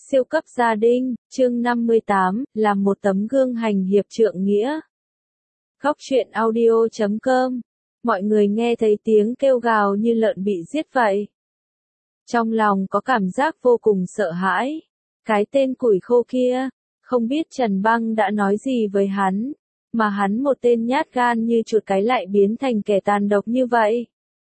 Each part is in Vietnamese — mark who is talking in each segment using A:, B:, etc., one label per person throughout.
A: Siêu cấp gia đình, chương 58, làm một tấm gương hành hiệp trượng nghĩa. Góc truyện audio.com. Mọi người nghe thấy tiếng kêu gào như lợn bị giết vậy. Trong lòng có cảm giác vô cùng sợ hãi. Cái tên củi khô kia, không biết Trần Băng đã nói gì với hắn, mà hắn một tên nhát gan như chuột cái lại biến thành kẻ tàn độc như vậy.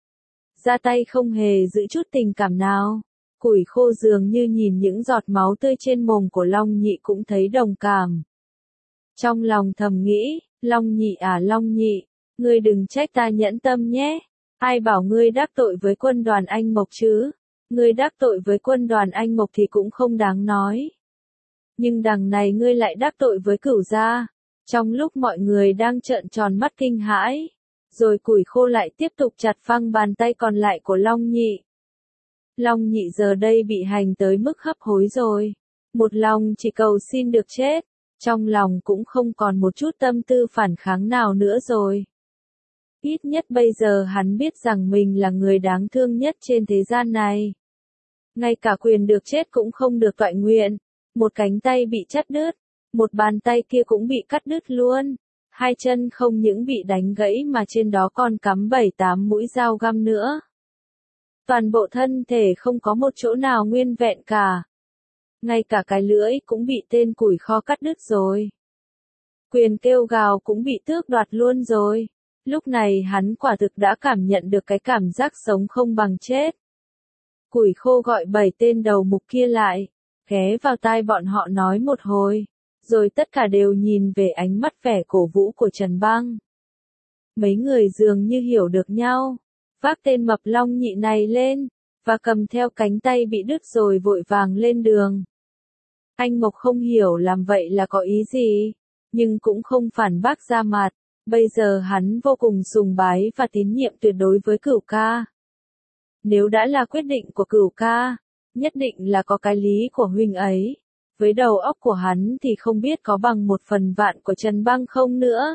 A: Ra tay không hề giữ chút tình cảm nào. Củi khô dường như nhìn những giọt máu tươi trên mồm của Long Nhị cũng thấy đồng cảm. Trong lòng thầm nghĩ, Long Nhị à Long Nhị, ngươi đừng trách ta nhẫn tâm nhé. Ai bảo ngươi đắc tội với quân đoàn Anh Mộc chứ? Ngươi đắc tội với quân đoàn Anh Mộc thì cũng không đáng nói. Nhưng đằng này ngươi lại đắc tội với Cửu gia. Trong lúc mọi người đang trợn tròn mắt kinh hãi, rồi củi khô lại tiếp tục chặt phăng bàn tay còn lại của Long Nhị. Long Nhị giờ đây bị hành tới mức hấp hối rồi. Một lòng chỉ cầu xin được chết. Trong lòng cũng không còn một chút tâm tư phản kháng nào nữa rồi. Ít nhất bây giờ hắn biết rằng mình là người đáng thương nhất trên thế gian này. Ngay cả quyền được chết cũng không được toại nguyện. Một cánh tay bị chặt đứt. Một bàn tay kia cũng bị cắt đứt luôn. Hai chân không những bị đánh gãy mà trên đó còn cắm 7-8 mũi dao găm nữa. Toàn bộ thân thể không có một chỗ nào nguyên vẹn cả. Ngay cả cái lưỡi cũng bị tên củi kho cắt đứt rồi. Quyền kêu gào cũng bị tước đoạt luôn rồi. Lúc này hắn quả thực đã cảm nhận được cái cảm giác sống không bằng chết. Củi khô gọi 7 tên đầu mục kia lại, ghé vào tai bọn họ nói một hồi, rồi tất cả đều nhìn về ánh mắt vẻ cổ vũ của Trần Băng. Mấy người dường như hiểu được nhau. Vác tên mập Long Nhị này lên, và cầm theo cánh tay bị đứt rồi vội vàng lên đường. Anh Mộc không hiểu làm vậy là có ý gì, nhưng cũng không phản bác ra mặt, bây giờ hắn vô cùng sùng bái và tín nhiệm tuyệt đối với Cửu ca. Nếu đã là quyết định của Cửu ca, nhất định là có cái lý của huynh ấy, với đầu óc của hắn thì không biết có bằng 1/1000 của Trần Băng không nữa.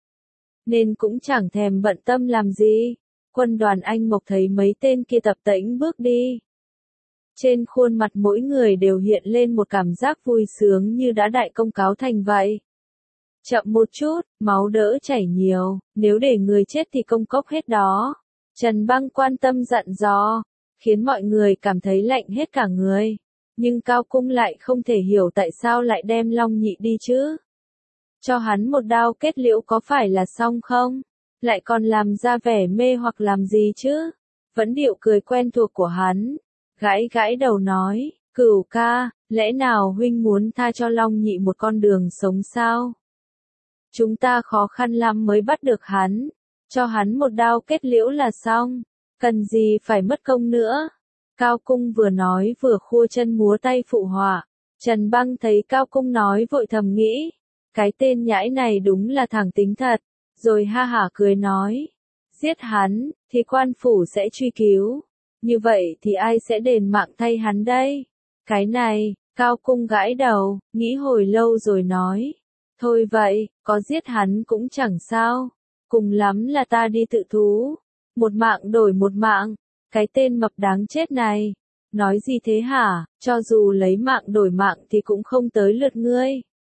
A: Nên cũng chẳng thèm bận tâm làm gì. Quân đoàn Anh Mộc thấy mấy tên kia tập tễnh bước đi. Trên khuôn mặt mỗi người đều hiện lên một cảm giác vui sướng như đã đại công cáo thành vậy. Chậm một chút, máu đỡ chảy nhiều, nếu để người chết thì công cốc hết đó. Trần Băng quan tâm dặn dò, khiến mọi người cảm thấy lạnh hết cả người. Nhưng Cao Cung lại không thể hiểu tại sao lại đem Long Nhị đi chứ. Cho hắn một đao kết liễu có phải là xong không? Lại còn làm ra vẻ mê hoặc làm gì chứ? Vẫn điệu cười quen thuộc của hắn. Gãi gãi đầu nói, Cửu ca, lẽ nào huynh muốn tha cho Long Nhị một con đường sống sao? Chúng ta khó khăn lắm mới bắt được hắn. Cho hắn một đao kết liễu là xong. Cần gì phải mất công nữa? Cao Cung vừa nói vừa khua chân múa tay phụ họa. Trần Băng thấy Cao Cung nói vội thầm nghĩ. Cái tên nhãi này đúng là thẳng tính thật. Rồi ha hả cười nói, giết hắn, thì quan phủ sẽ truy cứu. Như vậy thì ai sẽ đền mạng thay hắn đây? Cái này, Cao Cung gãi đầu, nghĩ hồi lâu rồi nói. Thôi vậy, có giết hắn cũng chẳng sao. Cùng lắm là ta đi tự thú. Một mạng đổi một mạng. Cái tên mập đáng chết này. Nói gì thế hả? Cho dù lấy mạng đổi mạng thì cũng không tới lượt ngươi.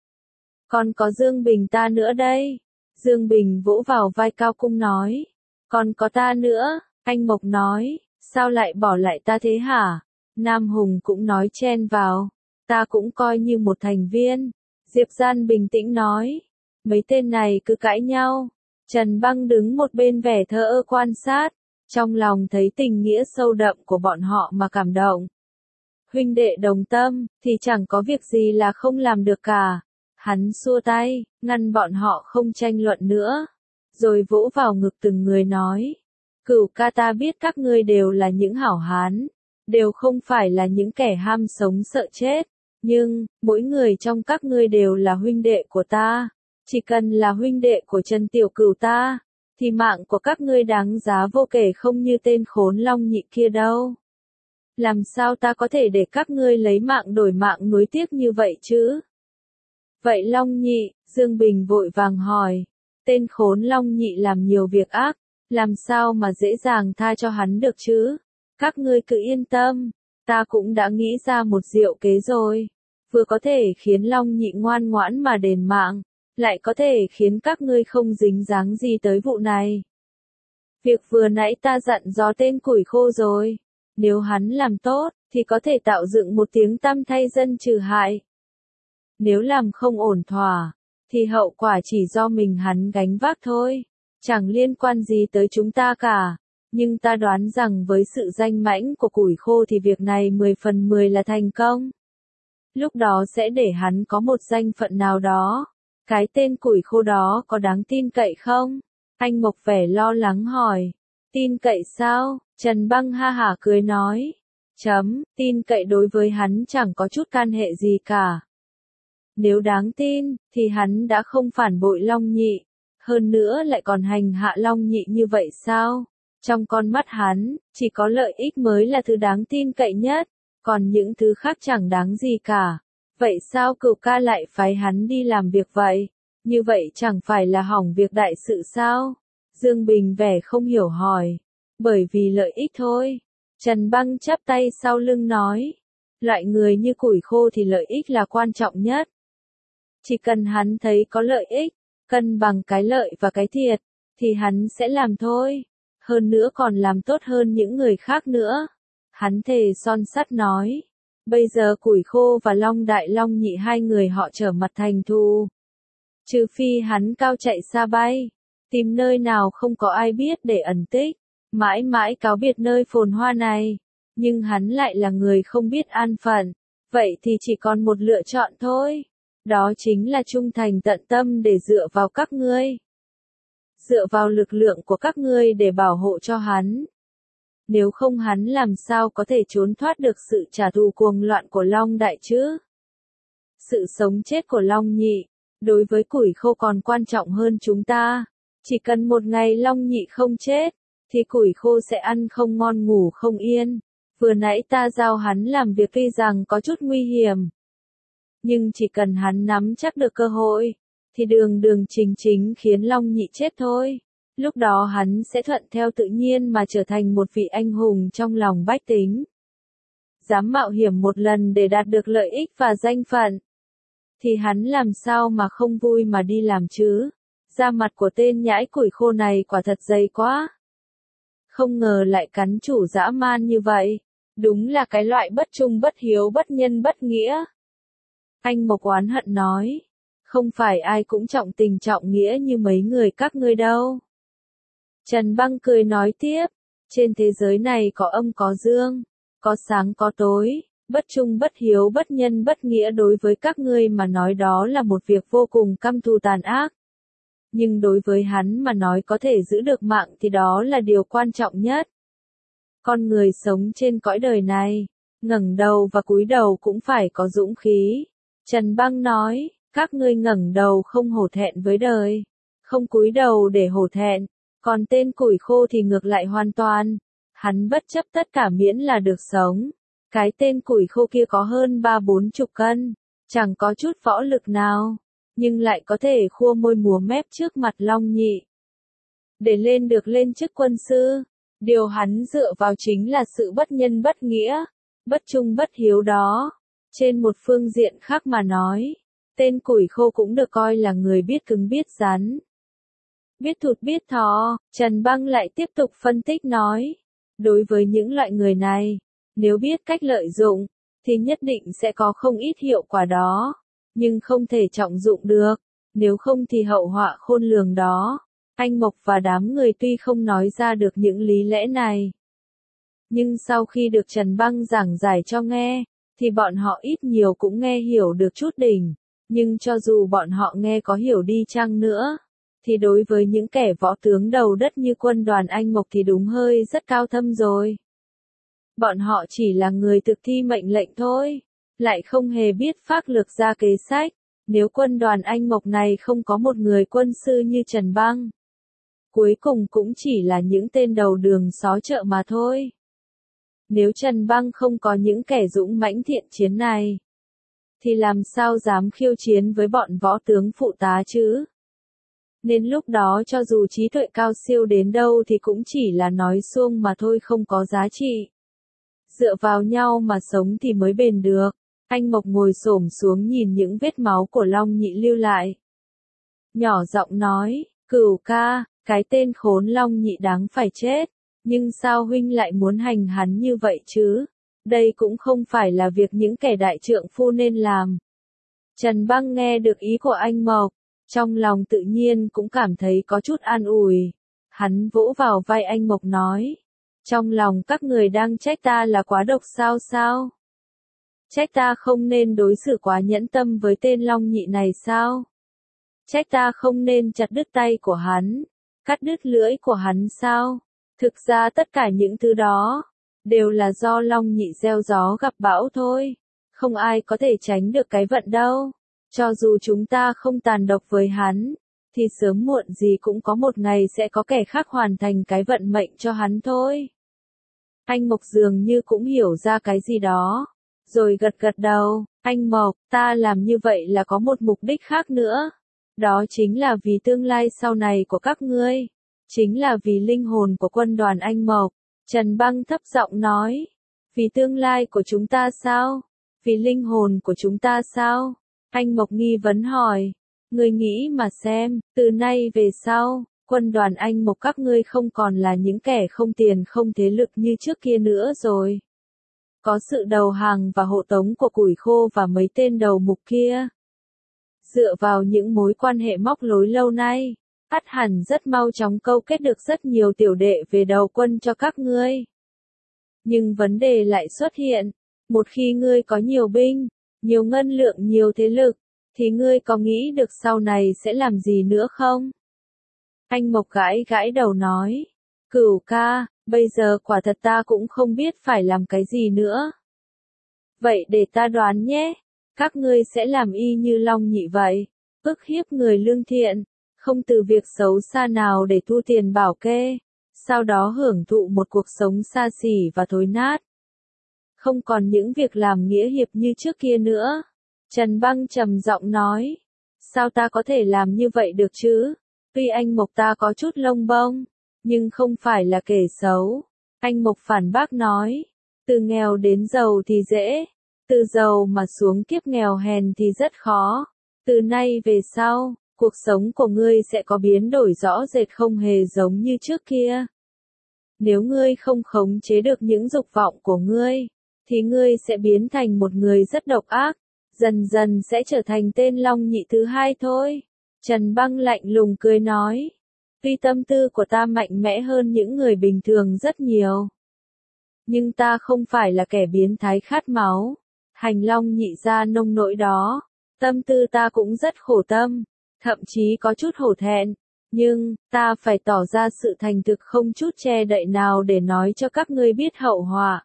A: Còn có Dương Bình ta nữa đây. Dương Bình vỗ vào vai Cao Cung nói. Còn có ta nữa, anh Mộc nói, sao lại bỏ lại ta thế hả? Nam Hùng cũng nói chen vào, ta cũng coi như một thành viên. Diệp Gian bình tĩnh nói, mấy tên này cứ cãi nhau. Trần Băng đứng một bên vẻ thờ ơ quan sát, trong lòng thấy tình nghĩa sâu đậm của bọn họ mà cảm động. Huynh đệ đồng tâm, thì chẳng có việc gì là không làm được cả. Hắn xua tay, ngăn bọn họ không tranh luận nữa, rồi vỗ vào ngực từng người nói. Cửu ca ta biết các ngươi đều là những hảo hán, đều không phải là những kẻ ham sống sợ chết, nhưng, mỗi người trong các ngươi đều là huynh đệ của ta. Chỉ cần là huynh đệ của Trần Tiểu Cửu ta, thì mạng của các ngươi đáng giá vô kể không như tên khốn Long Nhị kia đâu. Làm sao ta có thể để các ngươi lấy mạng đổi mạng nuối tiếc như vậy chứ? Vậy Long Nhị, Dương Bình vội vàng hỏi, tên khốn Long Nhị làm nhiều việc ác, làm sao mà dễ dàng tha cho hắn được chứ? Các ngươi cứ yên tâm, ta cũng đã nghĩ ra một diệu kế rồi. vừa có thể khiến Long Nhị ngoan ngoãn mà đền mạng, lại có thể khiến các ngươi không dính dáng gì tới vụ này. Việc vừa nãy ta dặn dò tên củi khô rồi, nếu hắn làm tốt, thì có thể tạo dựng một tiếng tăm thay dân trừ hại. Nếu làm không ổn thỏa, thì hậu quả chỉ do mình hắn gánh vác thôi, chẳng liên quan gì tới chúng ta cả. Nhưng ta đoán rằng với sự danh mãnh của củi khô thì việc này 10 phần 10 là thành công. Lúc đó sẽ để hắn có một danh phận nào đó. Cái tên củi khô đó có đáng tin cậy không? Anh Mộc vẻ lo lắng hỏi. Tin cậy sao? Trần Băng ha hả cười nói. Tin cậy đối với hắn chẳng có chút can hệ gì cả. Nếu đáng tin, thì hắn đã không phản bội Long Nhị. Hơn nữa lại còn hành hạ Long Nhị như vậy sao? Trong con mắt hắn, chỉ có lợi ích mới là thứ đáng tin cậy nhất, còn những thứ khác chẳng đáng gì cả. Vậy sao Cửu ca lại phái hắn đi làm việc vậy? Như vậy chẳng phải là hỏng việc đại sự sao? Dương Bình vẻ không hiểu hỏi. Bởi vì lợi ích thôi. Trần Băng chắp tay sau lưng nói. Loại người như củi khô thì lợi ích là quan trọng nhất. Chỉ cần hắn thấy có lợi ích, cân bằng cái lợi và cái thiệt, thì hắn sẽ làm thôi. Hơn nữa còn làm tốt hơn những người khác nữa. Hắn thề son sắt nói. Bây giờ củi khô và Long Đại Long Nhị hai người họ trở mặt thành thù. Trừ phi hắn cao chạy xa bay, tìm nơi nào không có ai biết để ẩn tích, mãi mãi cáo biệt nơi phồn hoa này. Nhưng hắn lại là người không biết an phận, vậy thì chỉ còn một lựa chọn thôi. Đó chính là trung thành tận tâm để dựa vào các ngươi. Dựa vào lực lượng của các ngươi để bảo hộ cho hắn. Nếu không hắn làm sao có thể trốn thoát được sự trả thù cuồng loạn của Long Đại chứ? Sự sống chết của Long Nhị, đối với củi khô còn quan trọng hơn chúng ta. Chỉ cần một ngày Long Nhị không chết, thì củi khô sẽ ăn không ngon ngủ không yên. Vừa nãy ta giao hắn làm việc tuy rằng có chút nguy hiểm. Nhưng chỉ cần hắn nắm chắc được cơ hội, thì đường đường chính chính khiến Long Nhị chết thôi. Lúc đó hắn sẽ thuận theo tự nhiên mà trở thành một vị anh hùng trong lòng bách tính. Dám mạo hiểm một lần để đạt được lợi ích và danh phận. Thì hắn làm sao mà không vui mà đi làm chứ? Da mặt của tên nhãi củi khô này quả thật dày quá. Không ngờ lại cắn chủ dã man như vậy. Đúng là cái loại bất trung bất hiếu bất nhân bất nghĩa. Anh Mộc oán hận nói. Không phải ai cũng trọng tình trọng nghĩa như mấy người các ngươi đâu. Trần Băng cười nói tiếp. Trên thế giới này có âm có dương, có sáng có tối. Bất trung bất hiếu bất nhân bất nghĩa đối với các ngươi mà nói đó là một việc vô cùng căm thù tàn ác. Nhưng đối với hắn mà nói có thể giữ được mạng thì đó là điều quan trọng nhất. Con người sống trên cõi đời này, ngẩng đầu và cúi đầu cũng phải có dũng khí. Trần Băng nói, các ngươi ngẩng đầu không hổ thẹn với đời, không cúi đầu để hổ thẹn, còn tên củi khô thì ngược lại hoàn toàn. Hắn bất chấp tất cả miễn là được sống. Cái tên củi khô kia có hơn 30-40 cân, chẳng có chút võ lực nào, nhưng lại có thể khua môi múa mép trước mặt Long Nhị. Để lên chức quân sư, điều hắn dựa vào chính là sự bất nhân bất nghĩa, bất trung bất hiếu đó. Trên một phương diện khác mà nói, tên củi khô cũng được coi là người biết cứng biết rắn. Biết thụt biết thò, Trần Băng lại tiếp tục phân tích nói. Đối với những loại người này, nếu biết cách lợi dụng, thì nhất định sẽ có không ít hiệu quả đó, nhưng không thể trọng dụng được, nếu không thì hậu họa khôn lường đó. Anh Mộc và đám người tuy không nói ra được những lý lẽ này, nhưng sau khi được Trần Băng giảng giải cho nghe, thì bọn họ ít nhiều cũng nghe hiểu được chút đỉnh, nhưng cho dù bọn họ nghe có hiểu đi chăng nữa, thì đối với những kẻ võ tướng đầu đất như quân đoàn Anh Mộc thì đúng hơi rất cao thâm rồi. Bọn họ chỉ là người thực thi mệnh lệnh thôi, lại không hề biết phác lược ra kế sách. Nếu quân đoàn Anh Mộc này không có một người quân sư như Trần Băng, cuối cùng cũng chỉ là những tên đầu đường xó chợ mà thôi. Nếu Trần Băng không có những kẻ dũng mãnh thiện chiến này, thì làm sao dám khiêu chiến với bọn võ tướng phụ tá chứ? Nên lúc đó cho dù trí tuệ cao siêu đến đâu thì cũng chỉ là nói suông mà thôi, không có giá trị. Dựa vào nhau mà sống thì mới bền được. Anh Mộc ngồi xổm xuống nhìn những vết máu của Long Nhị lưu lại. Nhỏ giọng nói, Cửu ca, cái tên khốn Long Nhị đáng phải chết, nhưng sao huynh lại muốn hành hắn như vậy chứ? Đây cũng không phải là việc những kẻ đại trượng phu nên làm. Trần Băng nghe được ý của anh Mộc, trong lòng tự nhiên cũng cảm thấy có chút an ủi. Hắn vỗ vào vai anh Mộc nói, trong lòng các người đang trách ta là quá độc sao? Trách ta không nên đối xử quá nhẫn tâm với tên Long Nhị này sao? Trách ta không nên chặt đứt tay của hắn, cắt đứt lưỡi của hắn sao? Thực ra tất cả những thứ đó, đều là do Long Nhị gieo gió gặp bão thôi. Không ai có thể tránh được cái vận đâu. Cho dù chúng ta không tàn độc với hắn, thì sớm muộn gì cũng có một ngày sẽ có kẻ khác hoàn thành cái vận mệnh cho hắn thôi. Anh Mộc dường như cũng hiểu ra cái gì đó, rồi gật đầu, anh Mộc, ta làm như vậy là có một mục đích khác nữa. Đó chính là vì tương lai sau này của các ngươi. Chính là vì linh hồn của quân đoàn anh Mộc. Trần Băng thấp giọng nói. Vì tương lai của chúng ta sao? Vì linh hồn của chúng ta sao? Anh Mộc nghi vấn hỏi. Ngươi nghĩ mà xem, từ nay về sau, quân đoàn anh Mộc các ngươi không còn là những kẻ không tiền không thế lực như trước kia nữa rồi. Có sự đầu hàng và hộ tống của củi khô và mấy tên đầu mục kia. Dựa vào những mối quan hệ móc nối lâu nay, ắt hẳn rất mau chóng câu kết được rất nhiều tiểu đệ về đầu quân cho các ngươi. Nhưng vấn đề lại xuất hiện, một khi ngươi có nhiều binh, nhiều ngân lượng, nhiều thế lực, thì ngươi có nghĩ được sau này sẽ làm gì nữa không? Anh Mộc gãi đầu nói, Cửu ca, bây giờ quả thật ta cũng không biết phải làm cái gì nữa. Vậy để ta đoán nhé, các ngươi sẽ làm y như Long Nhị vậy, ức hiếp người lương thiện, không từ việc xấu xa nào để thu tiền bảo kê, sau đó hưởng thụ một cuộc sống xa xỉ và thối nát. Không còn những việc làm nghĩa hiệp như trước kia nữa. Trần Băng trầm giọng nói, sao ta có thể làm như vậy được chứ? Tuy anh Mộc ta có chút lông bông, nhưng không phải là kẻ xấu. Anh Mộc phản bác nói, từ nghèo đến giàu thì dễ, từ giàu mà xuống kiếp nghèo hèn thì rất khó. Từ nay về sau, cuộc sống của ngươi sẽ có biến đổi rõ rệt không hề giống như trước kia. Nếu ngươi không khống chế được những dục vọng của ngươi, thì ngươi sẽ biến thành một người rất độc ác, dần dần sẽ trở thành tên Long Nhị thứ hai thôi. Trần Băng lạnh lùng cười nói, tuy tâm tư của ta mạnh mẽ hơn những người bình thường rất nhiều, nhưng ta không phải là kẻ biến thái khát máu, hành Long Nhị ra nông nỗi đó. Tâm tư ta cũng rất khổ tâm, thậm chí có chút hổ thẹn, nhưng, ta phải tỏ ra sự thành thực không chút che đậy nào để nói cho các ngươi biết hậu họa.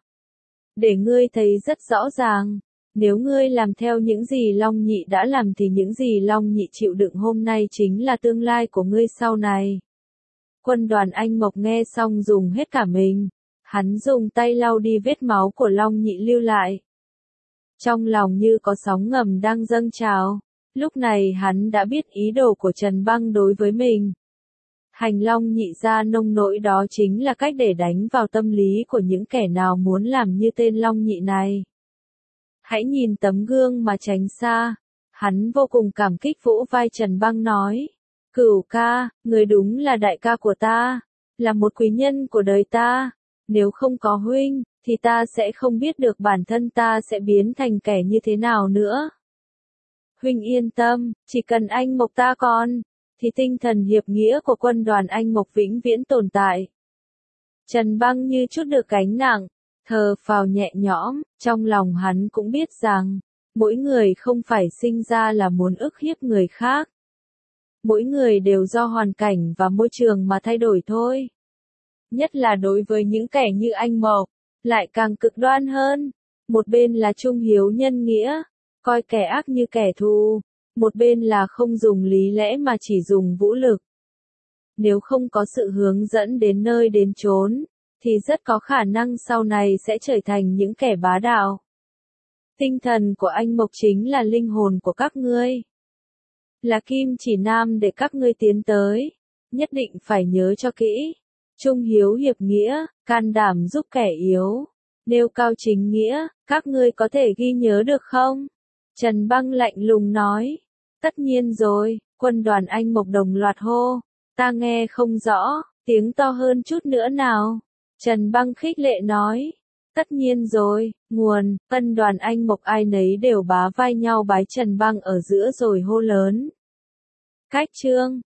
A: Để ngươi thấy rất rõ ràng, nếu ngươi làm theo những gì Long Nhị đã làm thì những gì Long Nhị chịu đựng hôm nay chính là tương lai của ngươi sau này. Quân đoàn anh Mộc nghe xong dùng hết cả mình, hắn dùng tay lau đi vết máu của Long Nhị lưu lại. Trong lòng như có sóng ngầm đang dâng trào, lúc này hắn đã biết ý đồ của Trần Băng đối với mình. Hành Long Nhị ra nông nỗi đó chính là cách để đánh vào tâm lý của những kẻ nào muốn làm như tên Long Nhị này. Hãy nhìn tấm gương mà tránh xa. Hắn vô cùng cảm kích vỗ vai Trần Băng nói, Cửu ca, người đúng là đại ca của ta, là một quý nhân của đời ta. Nếu không có huynh, thì ta sẽ không biết được bản thân ta sẽ biến thành kẻ như thế nào nữa. Huynh yên tâm, chỉ cần anh Mộc ta còn, thì tinh thần hiệp nghĩa của quân đoàn anh Mộc vĩnh viễn tồn tại. Trần Băng như chút được gánh nặng, thở phào nhẹ nhõm, trong lòng hắn cũng biết rằng, mỗi người không phải sinh ra là muốn ức hiếp người khác. Mỗi người đều do hoàn cảnh và môi trường mà thay đổi thôi. Nhất là đối với những kẻ như anh Mộc, lại càng cực đoan hơn. Một bên là trung hiếu nhân nghĩa, coi kẻ ác như kẻ thù, một bên là không dùng lý lẽ mà chỉ dùng vũ lực. Nếu không có sự hướng dẫn đến nơi đến chốn, thì rất có khả năng sau này sẽ trở thành những kẻ bá đạo. Tinh thần của anh Mộc chính là linh hồn của các ngươi. Là kim chỉ nam để các ngươi tiến tới. Nhất định phải nhớ cho kỹ. Trung hiếu hiệp nghĩa, can đảm giúp kẻ yếu. nêu cao chính nghĩa, các ngươi có thể ghi nhớ được không? Trần Băng lạnh lùng nói. Tất nhiên rồi, quân đoàn Anh Mộc đồng loạt hô. Ta nghe không rõ, tiếng to hơn chút nữa nào. Trần Băng khích lệ nói. Tất nhiên rồi, nguồn, quân đoàn Anh Mộc ai nấy đều bá vai nhau bái Trần Băng ở giữa rồi hô lớn. Khách trương,